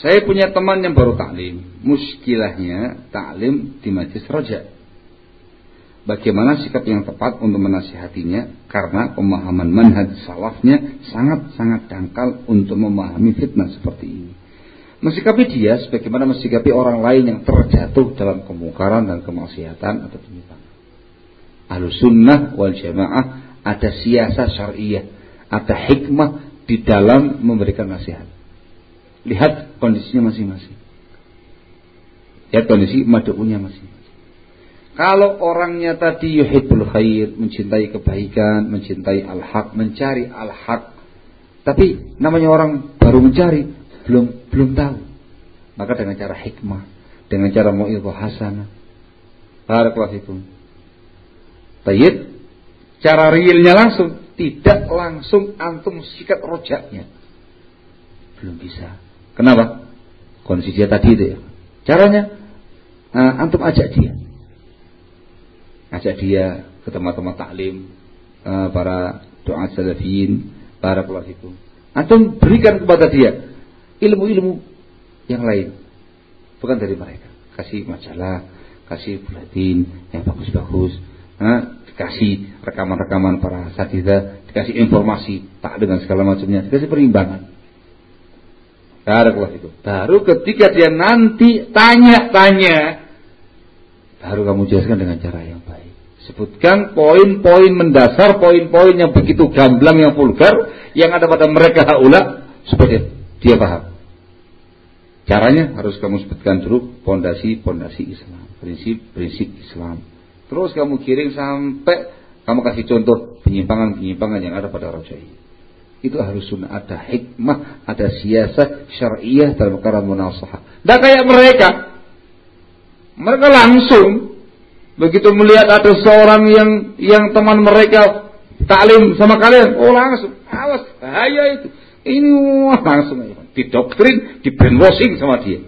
Saya punya teman yang baru taklim. Muskilahnya taklim di majlis roja. Bagaimana sikap yang tepat untuk menasihatinya? Karena pemahaman manhaj salafnya sangat-sangat dangkal untuk memahami fitnah seperti ini. Mensikapi dia sebagaimana mensikapi orang lain yang terjatuh dalam kemungkaran dan kemaksiatan atau penyimpangan. Ahlussunnah wal jamaah ada siasat syariah, ada hikmah di dalam memberikan nasihat. Lihat kondisinya masing-masing. Lihat kondisi mad'unya masing-masing. Kalau orangnya tadi yuhibbul khair, mencintai kebaikan, mencintai al-haq, mencari al-haq, tapi namanya orang baru mencari, belum tahu. Maka dengan cara hikmah, dengan cara mau'izah hasanah, barakallahu fikum. Tayyib, cara realnya langsung, tidak langsung antum sikat rojaknya. Belum bisa. Kenapa? Kondisi dia tadi itu ya. Caranya, antum ajak dia. Ajak dia ke teman-teman taklim, para doa salafiyin, barakallahu fikum. Antum berikan kepada dia ilmu-ilmu yang lain, bukan dari mereka. Kasih majalah, kasih buletin yang bagus-bagus, dikasih rekaman-rekaman para asatidzah, dikasih informasi tak dengan segala macamnya, dikasih perimbangan. Barakallahu fikum. Baru ketika dia nanti tanya-tanya, baru kamu jelaskan dengan cara yang baik. Sebutkan poin-poin mendasar, poin-poin yang begitu gamblang, yang vulgar, yang ada pada mereka haula, supaya dia paham. Caranya harus kamu sebutkan dulu pondasi-pondasi Islam, prinsip-prinsip Islam. Terus kamu kirim sampai kamu kasih contoh penyimpangan-penyimpangan yang ada pada roja ini. Itu harus sunnah, ada hikmah, ada siasat syariah dalam perkara munasahah. Tidak kayak mereka. Mereka langsung begitu melihat ada seorang yang teman mereka taklim sama kalian, oh langsung, awas, bahaya itu. Ini langsung didoktrin, di brainwashing sama dia.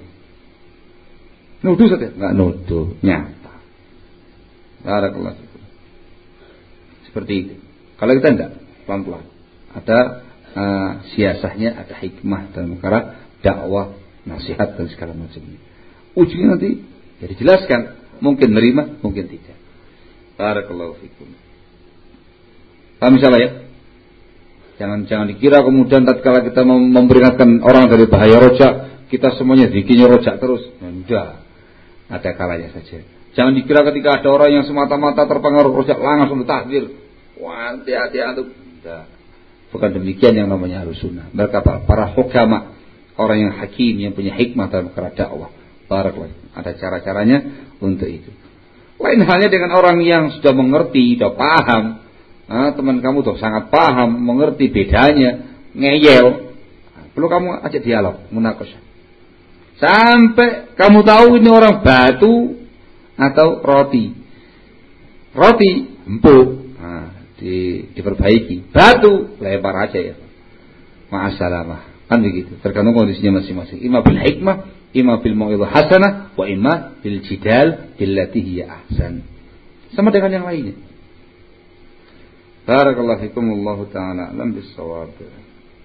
Nuduh saja, enggak nuduh, nyata. Barakallahu fikum. Seperti itu. Kalau kita enggak, pelan-pelan. Ada siasahnya, ada hikmah dalam perkara dakwah, nasihat dan segala macamnya. Ujungnya nanti ya dijelaskan. Mungkin menerima, mungkin tidak. Barakallahu fikum. Paham insyaallah ya? Jangan dikira kemudian tatkala kita memperingatkan orang dari bahaya rojak, kita semuanya zikirnya rojak terus. Enggak. Ada kalanya saja. Jangan dikira ketika ada orang yang semata-mata terpengaruh rojak langsung takbir. Wah, hati-hati antum. Enggak. Bukan demikian yang namanya Ahlussunnah. Mereka para hukama, orang yang hakim, yang punya hikmah dalam perkara dakwah. Barakallahu. Ada cara-caranya untuk itu. Lain halnya dengan orang yang sudah mengerti, sudah paham. Teman kamu sudah sangat paham, mengerti bedanya, ngeyel. Perlu kamu ajak dialog, munakasyah. Sampai kamu tahu ini orang batu atau roti. Roti empuk, diperbaiki. Batu lempar aja ya. Ma'assalamah. Kan begitu. Tergantung kondisinya masing-masing. Ima bil hikmah, ima bil mau'izah hasanah, wa ima bil jidal billati hiya ahsan. Sama dengan yang lainnya. Barakallahu fikum, wallahu ta'ala a'lam bis-shawab.